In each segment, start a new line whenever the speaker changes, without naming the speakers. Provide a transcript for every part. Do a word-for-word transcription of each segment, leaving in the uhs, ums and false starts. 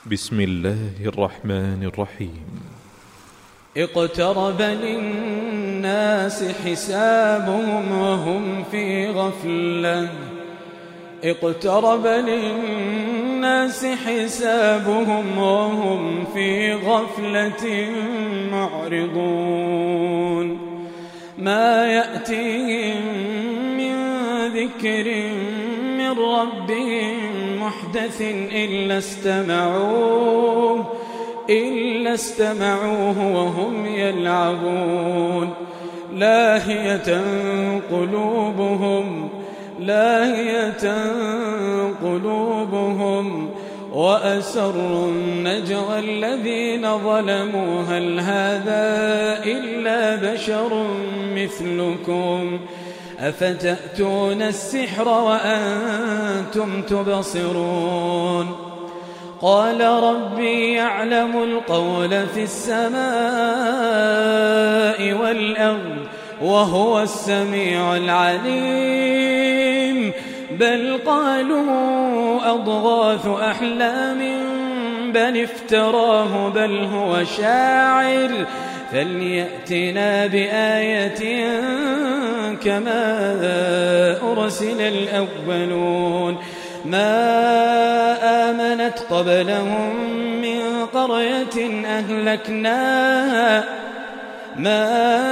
بسم الله الرحمن الرحيم.
اقترب للناس حسابهم وهم في غفلة اقترب للناس حسابهم وهم في غفلة معرضون ما يأتيهم من ذكر من ربهم محدث إلا استمعوه إلا استمعوه وهم يلعبون لاهية قلوبهم لاهية قلوبهم وأسروا النجوى الذين ظلموا هل هذا إلا بشر مثلكم أفتأتون السحر وأنتم تبصرون قال ربي يعلم القول في السماء والأرض وهو السميع العليم بل قالوا أضغاث أحلام بل افتراه بل هو شاعر فليأتنا بآية كما أرسل الأولون ما آمنت قبلهم من قرية أهلكناها ما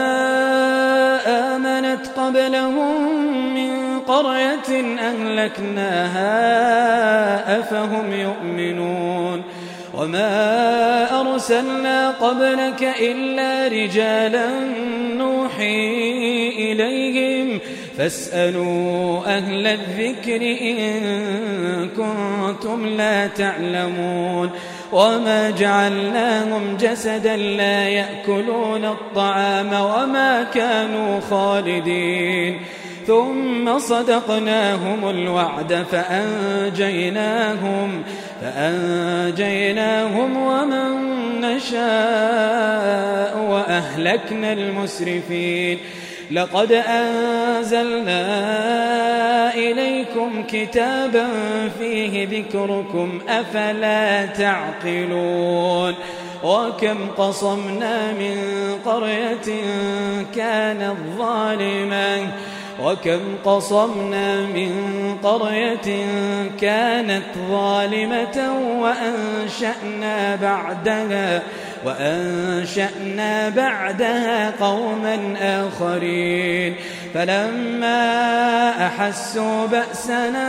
آمنت قبلهم من قرية أهلكناها أفهم يؤمنون وما أرسلنا قبلك إلا رجالا نوحي إليهم فاسألوا أهل الذكر إن كنتم لا تعلمون وما جعلناهم جسدا لا يأكلون الطعام وما كانوا خالدين ثم صدقناهم الوعد فأنجيناهم فأنجيناهم ومن نشاء وأهلكنا المسرفين لقد أنزلنا إليكم كتابا فيه ذكركم أفلا تعقلون وكم قصمنا من قرية كانت ظالمة وكم قصمنا من قرية كانت ظالمة وأنشأنا بعدها وأنشأنا بعدها قوما آخرين فلما أحسوا بأسنا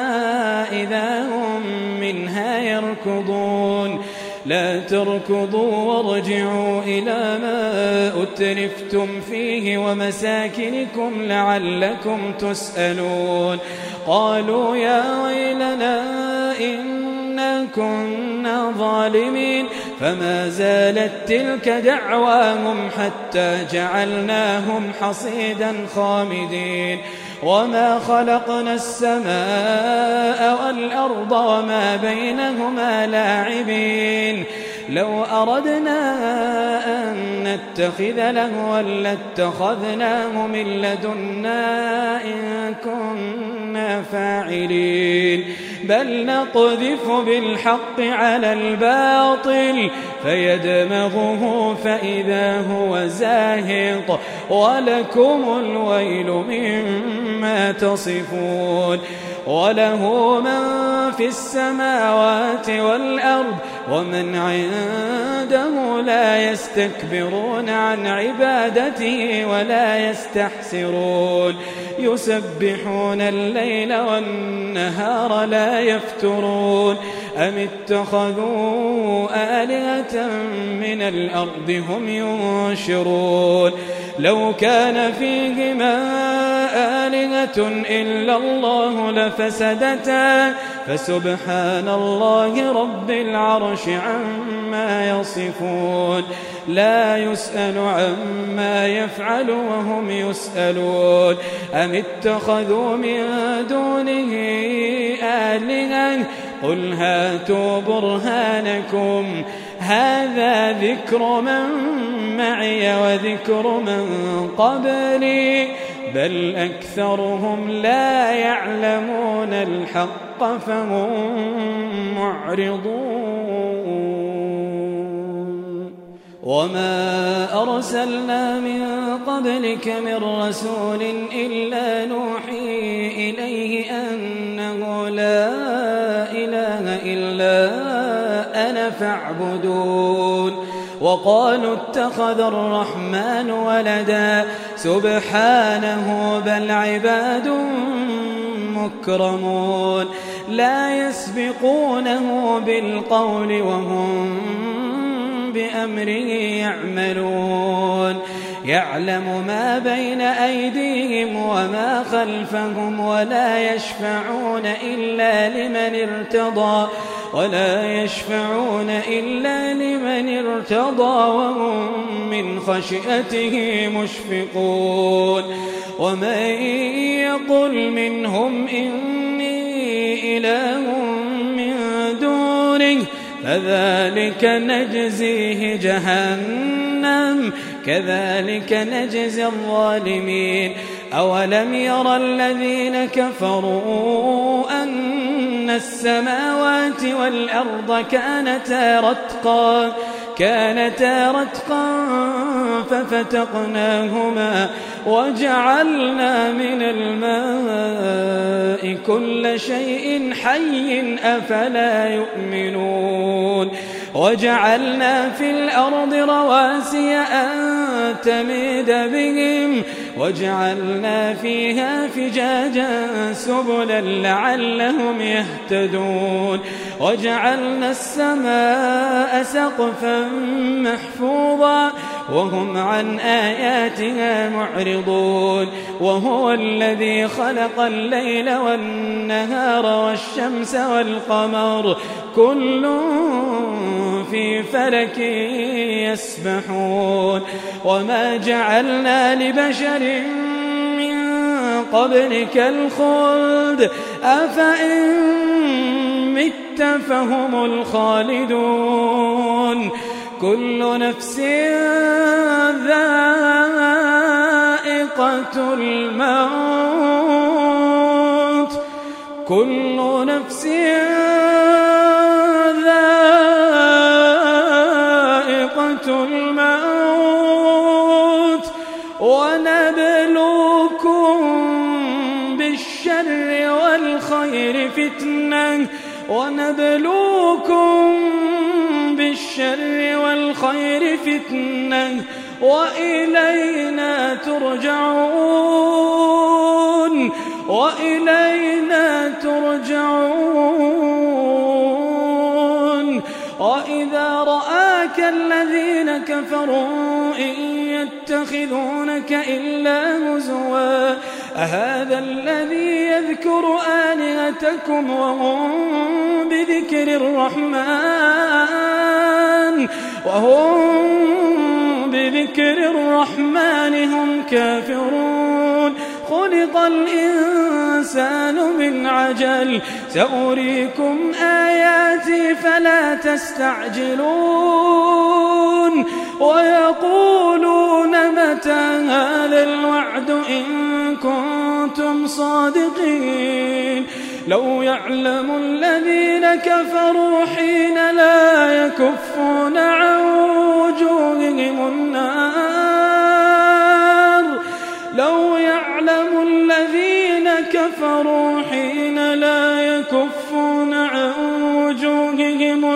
إذا هم منها يركضون لا تركضوا وارجعوا إلى ما أترفتم فيه ومساكنكم لعلكم تسألون قالوا يا ويلنا إنا كنا ظالمين فما زالت تلك دعواهم حتى جعلناهم حصيدا خامدين وما خلقنا السماء والأرض وما بينهما لاعبين لو أردنا أن نتخذ لهوا لاتخذناه من لدنا إن كنا فاعلين بل نقذف بالحق على الباطل فيدمغه فإذا هو زاهق ولكم الويل مما تصفون وله من في السماوات والأرض ومن عنده لا يستكبرون عن عبادته ولا يستحسرون يسبحون الليل والنهار لا يفترون أم اتخذوا آلهة من الأرض هم ينشرون لو كان فيهما آلهة إلا الله لفسدتا فسبحان الله رب العرش عما يصفون لا يسأل عما يفعل وهم يسألون أم اتخذوا من دونه آلهة قل هاتوا برهانكم هذا ذكر من معي وذكر من قبلي بل أكثرهم لا يعلمون الحق فهم معرضون. وما أرسلنا من قبلك من رسول إلا نوحي إليه أنه لا إله إلا أنا فاعبدون وقالوا اتخذ الرحمن ولدا سبحانه بل عباد مكرمون لا يسبقونه بالقول وهم بأمره يعملون يعلم ما بين أيديهم وما خلفهم ولا يشفعون إلا لمن ارتضى ولا يشفعون إلا لمن ارتضى وهم من خشيته مشفقون ومن يقل منهم إني إله من دونه فذلك نجزيه جهنم كذلك نجزي الظالمين أولم يرى الذين كفروا أن السماوات والأرض كانتا رتقا كانتا رتقا ففتقناهما وجعلنا من الماء كل شيء حي أفلا يؤمنون وجعلنا في الأرض رواسي أن تميد بهم وجعلنا فيها فجاجا سبلا لعلهم يهتدون وجعلنا السماء سقفا محفوظا وهم عن آياتها معرضون وهو الذي خلق الليل والنهار والشمس والقمر كل في فلك يسبحون وما جعلنا لبشر من قبلك الخلد أفإن مت فهم الخالدون كل نفس ذائقة الموت كل نفس ذائقة الموت ونبلوكم بالشر والخير فتنة ونبلوكم بالشر والخير فتنة وإلينا ترجعون وإلينا ترجعون وإذا رآك الذين كفروا إن يتخذونك إلا هزوا أهذا الذي يذكر آلهتكم وهم بذكر الرحمن وهم بذكر الرحمن هم كافرون خلق الإنسان من عجل سأريكم آياتي فلا تستعجلون ويقولون متى هذا الوعد إن كنتم صادقين لو يعلم الذين كفروا حين لا يكفون عن وجوههم النار لو يعلم الذين كفروا حين لا يكفون عن وجوههم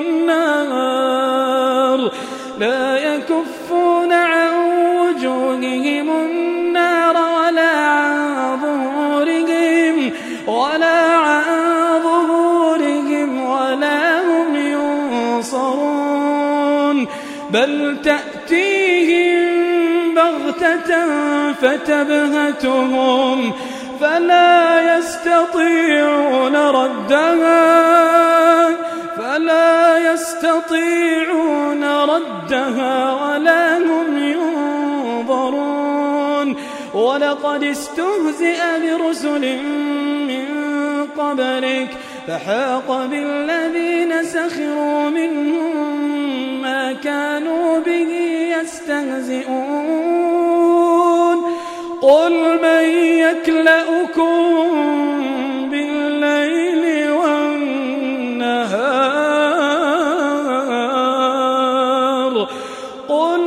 النار لا يكفون عن وجوههم النار ولا عن ظهورهم ولا عن ظهورهم ولا هم ينصرون بل تأتيهم بغتة فتبهتهم فلا يستطيعون ردها فلا يستطيعون ردها ولا هم ينظرون ولقد استهزئ برسل من قبلك فحاق بالذين سخروا منهم ما كانوا به يستهزئون قل من يكلؤكم بالليل والنهار قل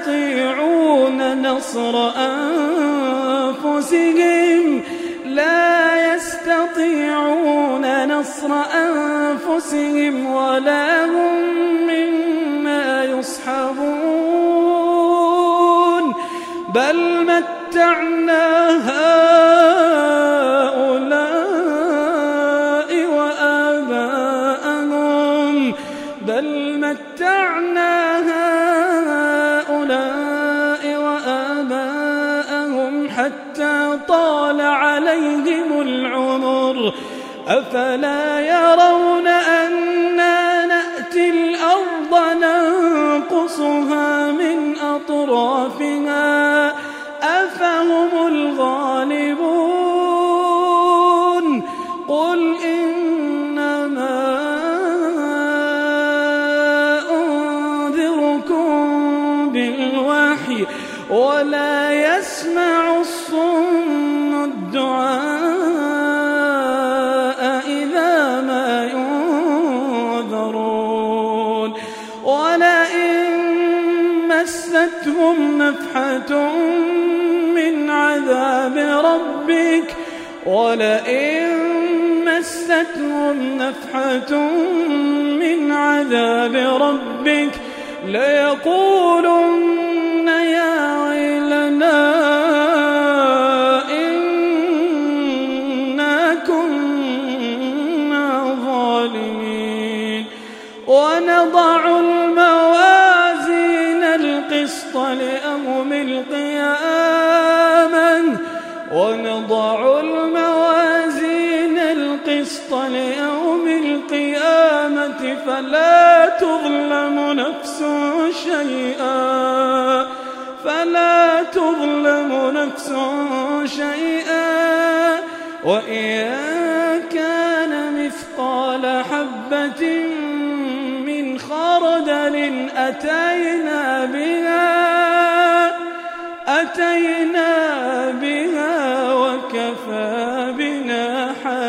يستطيعون نصر أنفسهم لا يستطيعون نصر أنفسهم ولا هم منا يصحبون بل متعنا هؤلاء وآباءهم بل متعنا هؤلاء وآباءهم حتى طال عليهم العمر أفلا يرون أنا نأتي الأرض ننقصها من أطرافها أفهم الغالبون قل إنما أنذركم بالوحي ولا يسمع الصم الدعاء إذا ما ينذرون ولئن مستهم نفحة من عذاب ربك ولئن مستهم نفحة من عذاب ربك ليقولن يا ويلنا إنا كنا ظالمين ونضع الموازين القسط ليوم القيامة ونضع الموازين القسط ليوم القيامة فلا تظلم نفس شيئا فلا تظلم نفس شيئا وإن كان مثقال حبة من خردل أتينا بها أتينا بها وكفى بنا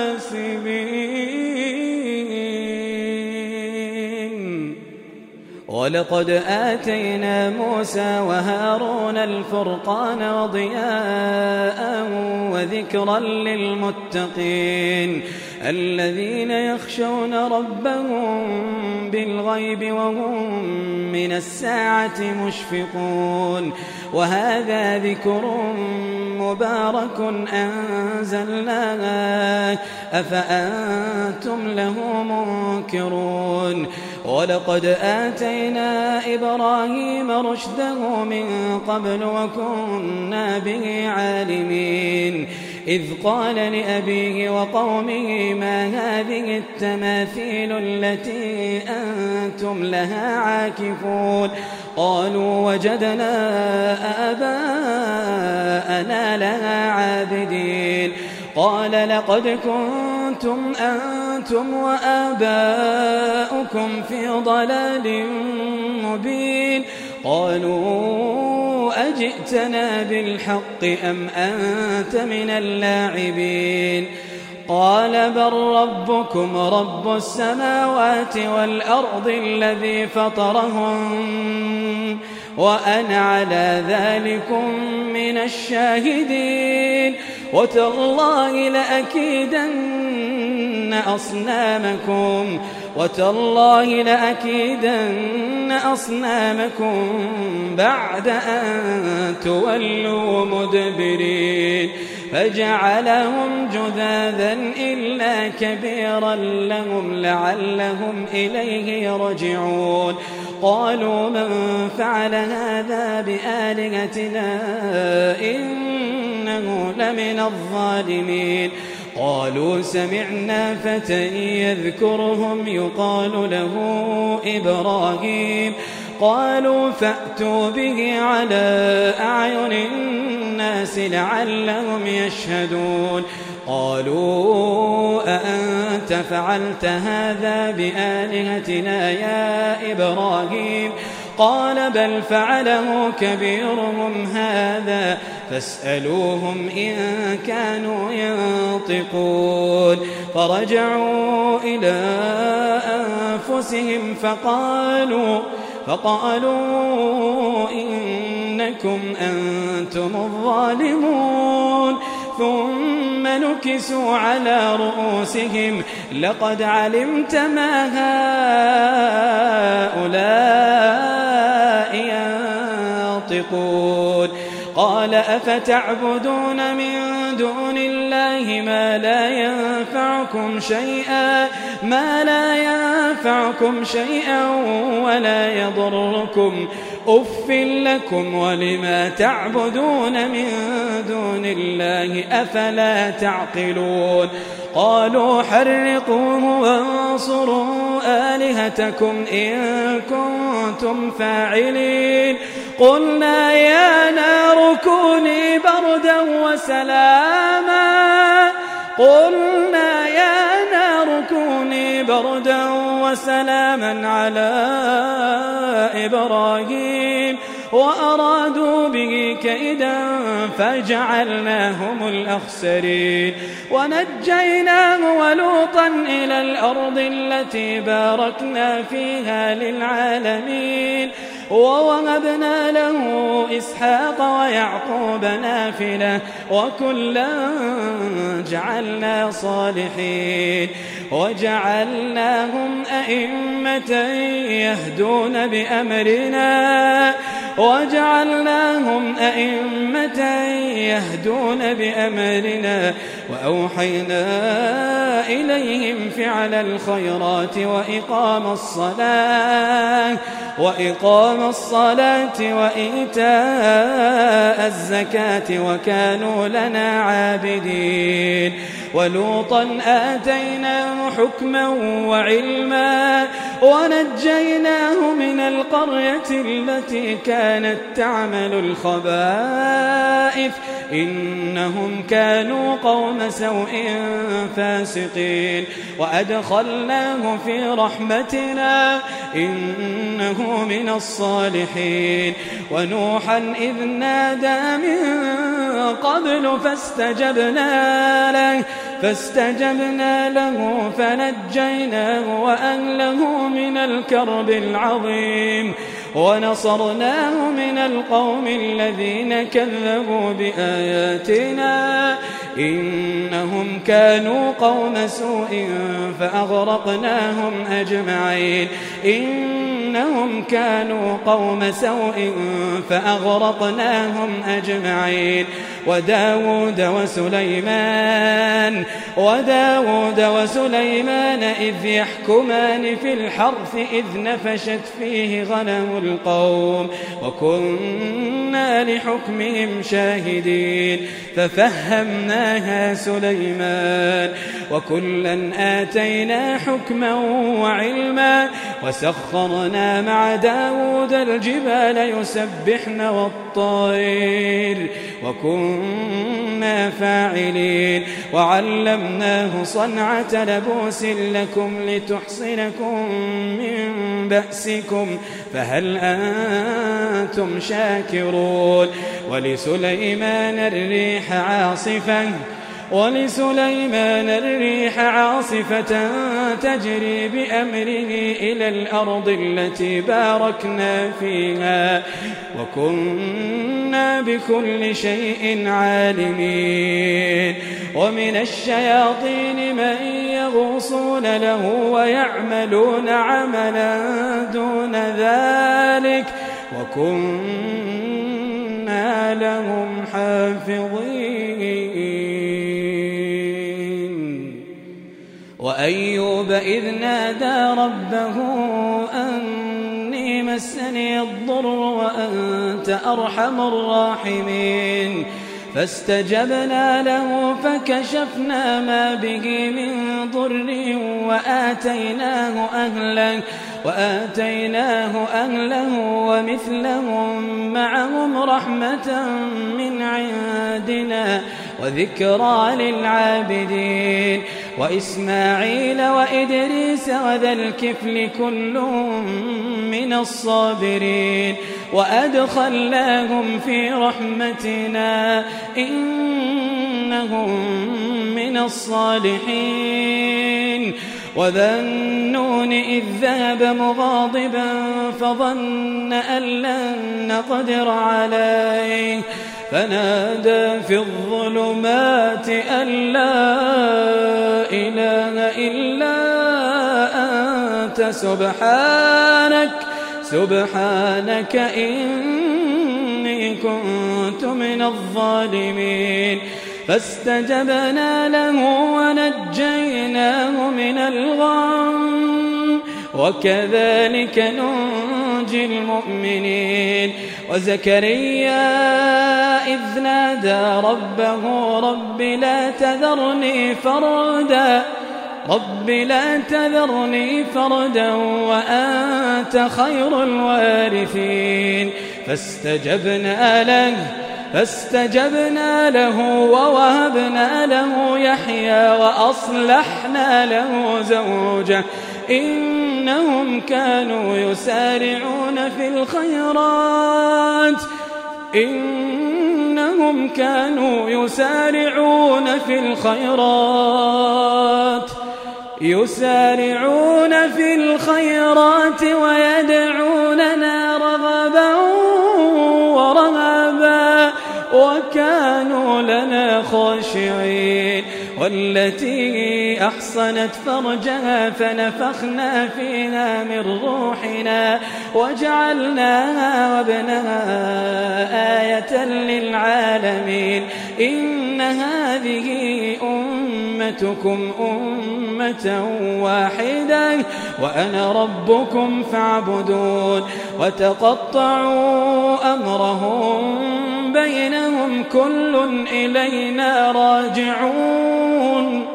حاسبين ولقد آتينا موسى وهارون الفرقان وضياء وذكرا للمتقين الذين يخشون ربهم بالغيب وهم من الساعة مشفقون وهذا ذكر مبارك أنزلناه أفأنتم له منكرون ولقد آتينا إبراهيم رشده من قبل وكنا به عالمين إذ قال لأبيه وقومه ما هذه التماثيل التي أنتم لها عاكفون قالوا وجدنا آباءنا لها عابدين قال لقد كنتم أنتم وآباؤكم في ضلال مبين قالوا أجئتنا بالحق أم أنت من اللاعبين قال بل ربكم رب السماوات والأرض الذي فطرهم وأنا على ذلكم من الشاهدين وتالله لأكيدن أصنامكم وتالله لأكيدن أصنامكم بعد أن تولوا مدبرين فجعلهم جذاذا إلا كبيرا لهم لعلهم إليه يرجعون قالوا من فعل هذا بآلهتنا إنه لمن الظالمين قالوا سمعنا فتى يذكرهم يقال له إبراهيم قالوا فأتوا به على أعين الناس لعلهم يشهدون قالوا أأنت فعلت هذا بآلهتنا يا إبراهيم قال بل فعله كبيرهم هذا فاسألوهم إن كانوا ينطقون فرجعوا إلى أنفسهم فقالوا فقالوا إن لكم أنتم الظالمون ثم نكسوا على رؤوسهم لقد علمت ما هؤلاء ينطقون قال أفتعبدون من دون الله ما لا ينفعكم شيئا ما لا ينفعكم شيئا ولا يضركم أف لكم ولما تعبدون من دون الله أفلا تعقلون قالوا حرقوه وانصروا آلهتكم إن كنتم فاعلين قلنا يا نار كوني بردا وسلاما قلنا يا نار كوني بردا وسلاما على إبراهيم وأرادوا به كيدا فجعلناهم الأخسرين ونجيناه ولوطا إلى الأرض التي باركنا فيها للعالمين ووهبنا له إسحاق ويعقوب نافلة وكلا جعلنا صالحين وجعلناهم أئمة يهدون بأمرنا وجعلناهم أئمة يهدون بأمرنا وأوحينا إليهم فعل الخيرات وإقام الصلاة وإقام الصلاة وإيتاء الزكاة وكانوا لنا عابدين ولوطا آتيناه حكما وعلما ونجيناه من القرية التي كانت تعمل الخبائث إنهم كانوا قوم سوء فاسقين وأدخلناه في رحمتنا إنه من الصالحين ونوحا إذ نادى من قبل فاستجبنا له فاستجبنا له فنجيناه وأهله من الكرب العظيم ونصرناه من القوم الذين كذبوا بآياتنا إنهم كانوا قوم سوء فأغرقناهم أجمعين إنهم كانوا قوم سوء فأغرقناهم أجمعين وداود وسليمان وداود وسليمان إذ يحكمان في الحرث إذ نفشت فيه غنم القوم وكنا لحكمهم شاهدين ففهمناها سليمان وكلا آتينا حكما وعلما وسخرنا مع داود الجبال يسبحن والطير وكنا فاعلين وعلمناه صنعة لبوس لكم لتحصنكم من بأسكم فهل أنتم شاكرون ولسليمان الريح عاصفة ولسليمان الريح عاصفة تجري بأمره إلى الأرض التي باركنا فيها وكنا بكل شيء عالمين ومن الشياطين من يغوصون له ويعملون عملا دون ذلك وكنا لهم حافظين وأيوب إذ نادى ربه أني مسني الضر وأنت أرحم الراحمين فاستجبنا له فكشفنا ما به من ضر وآتيناه أهله وآتيناه أهله ومثلهم معهم رحمة من عندنا وذكرى للعابدين وإسماعيل وإدريس وذا الكفل كلهم من الصابرين وأدخلناهم في رحمتنا إنهم من الصالحين وذا النون إذ ذهب مغاضبا فظن أن لن نقدر عليه فنادى في الظلمات أن لا إله إلا أنت سبحانك سبحانك إني كنت من الظالمين فاستجبنا له ونجيناه من الغم وكذلك ننجي المؤمنين وزكريا إذ نادى ربه رب لا تذرني فردا رب لا تذرني فردا وأنت خير الوارثين فاستجبنا له فاستجبنا له ووهبنا له يحيى وأصلحنا له زوجه إنهم كانوا يسارعون في الخيرات إنهم كانوا يسارعون في الخيرات يسارعون في الخيرات ويدعوننا رغبا ورهبا وكانوا لنا خاشعين والتي أحصنت فرجها فنفخنا فيها من روحنا وجعلناها وابنها آية للعالمين إن هذه أمتكم أمة واحدة وأنا ربكم فاعبدون وتقطعوا أمرهم بينهم كل إلينا راجعون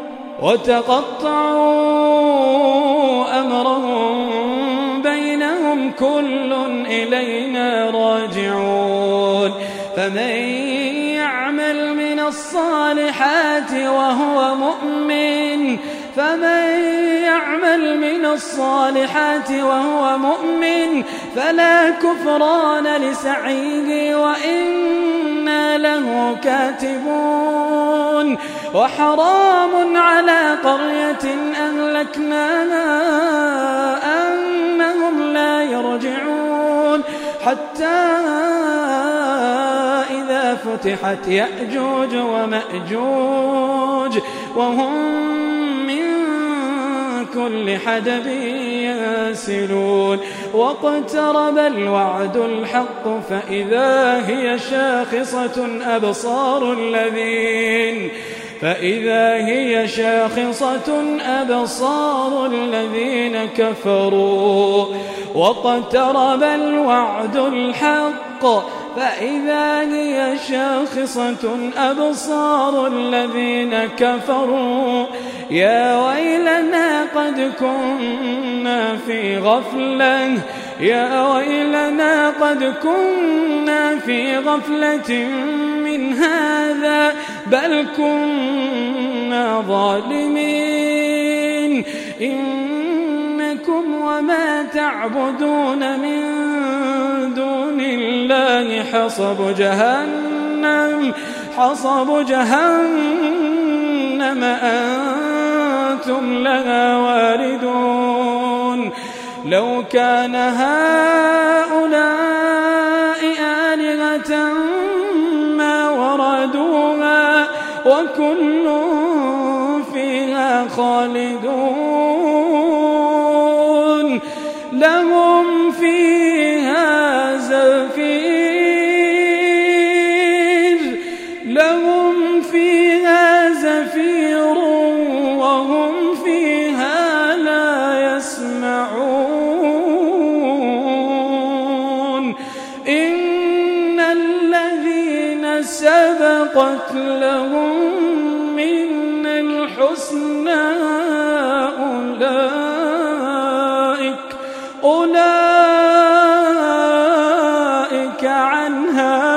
وتقطعوا أمرهم بينهم كل إلينا راجعون فمن يعمل من الصالحات وهو مؤمن فمن يعمل من الصالحات وهو مؤمن فلا كفران لسعيه وإنا له كاتبون وحرام على قرية أهلكناها أنهم لا يرجعون حتى إذا فتحت يأجوج ومأجوج وهم من كل حدب ينسلون واقترب الوعد الحق فإذا هي شاخصة أبصار الذين فإذا هي شاخصة أبصار الذين كفروا واقترب الوعد الحق فإذا هي شاخصة أبصار الذين كفروا يا ويلنا قد كنا في غفلة يا ويلنا قد كنا في غفلة من هذا بل كنا ظالمين إنكم وما تعبدون من دون الله حصب جهنم حصب جهنم أنتم لها واردون لو كان هؤلاء آلهة ما وردوها وكل فيها خالدون لهم فيها زفير لهم فيها زفير وهم فيها لا يسمعون إن الذين سبقت لهم من الحسنى أولئك أولئك عنها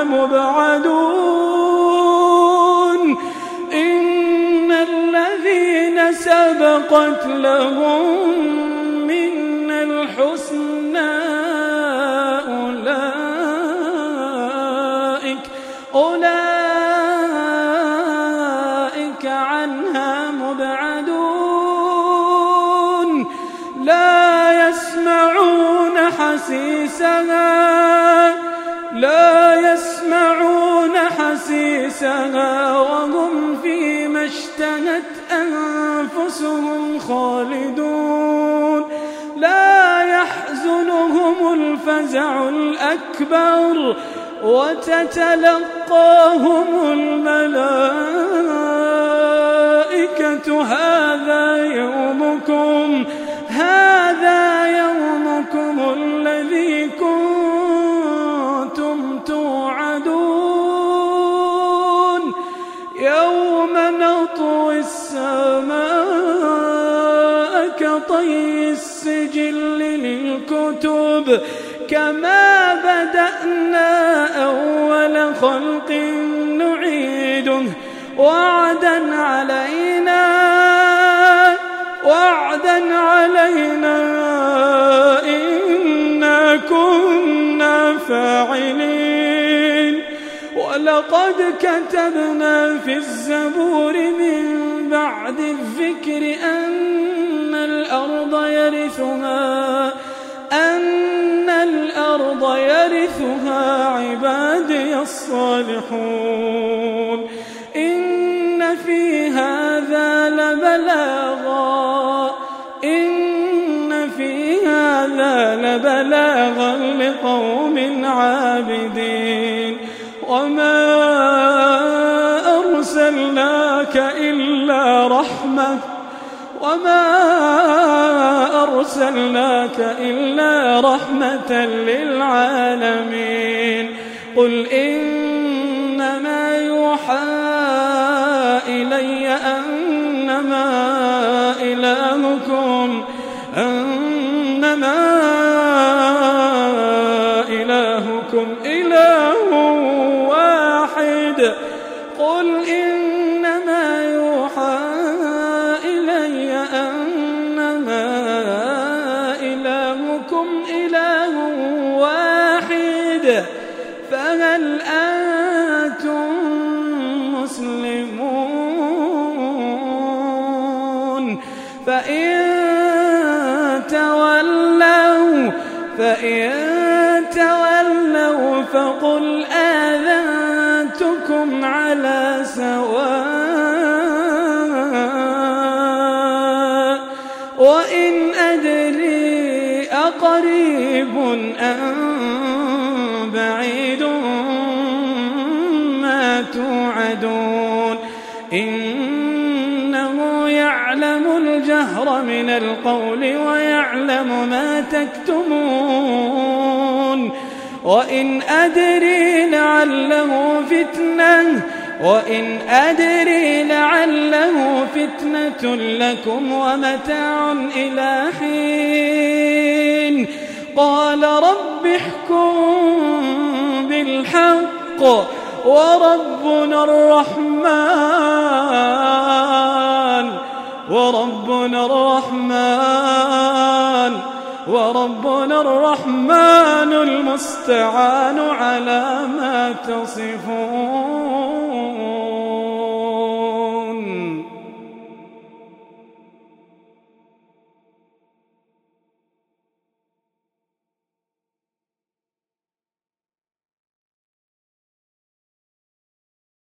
مبعدون إن الذين سبقت لهم من الحسنى أولئك أولئك عنها مبعدون حسيسها لا يسمعون حسيسها وهم فيما اشتهت أنفسهم خالدون لا يحزنهم الفزع الأكبر وتتلقاهم الملائكة هذا يومكم هذا يومكم الذي كنتم توعدون يوم نطوي السماء كطي السجل للكتب كما بدأنا أول خلق نعيده وعدا علينا وعدا علينا إنا كنا فاعلين ولقد كتبنا في الزبور من بعد الذكر أن الأرض يرثها أن الأرض يرثها عبادي الصالحون إن في هذا لبلاغا إن في هذا لبلاغا لقوم عابدين وما أرسلناك إلا رحمة وما أرسلناك إلا رحمة للعالمين قل إنما يوحى إلي أنما إلهكم أنما إلهكم إله واحد قل إنما يوحى إلي أنما إلهكم إله واحد فهل أنتم مسلمون فإن تولوا فإن تولوا فقل آذنتكم على سواء وإن أدري أقريب أم بعيد ما توعدون إنه يعلم الجهر من القول ويعلم ما تكتمون وإن أدري لعله فتنة وإن أدري لعله فتنة لكم ومتاع إلى حين قال رب احكم بالحق وربنا الرحمن وربنا الرحمن وربنا الرحمن المستعان على ما تصفون.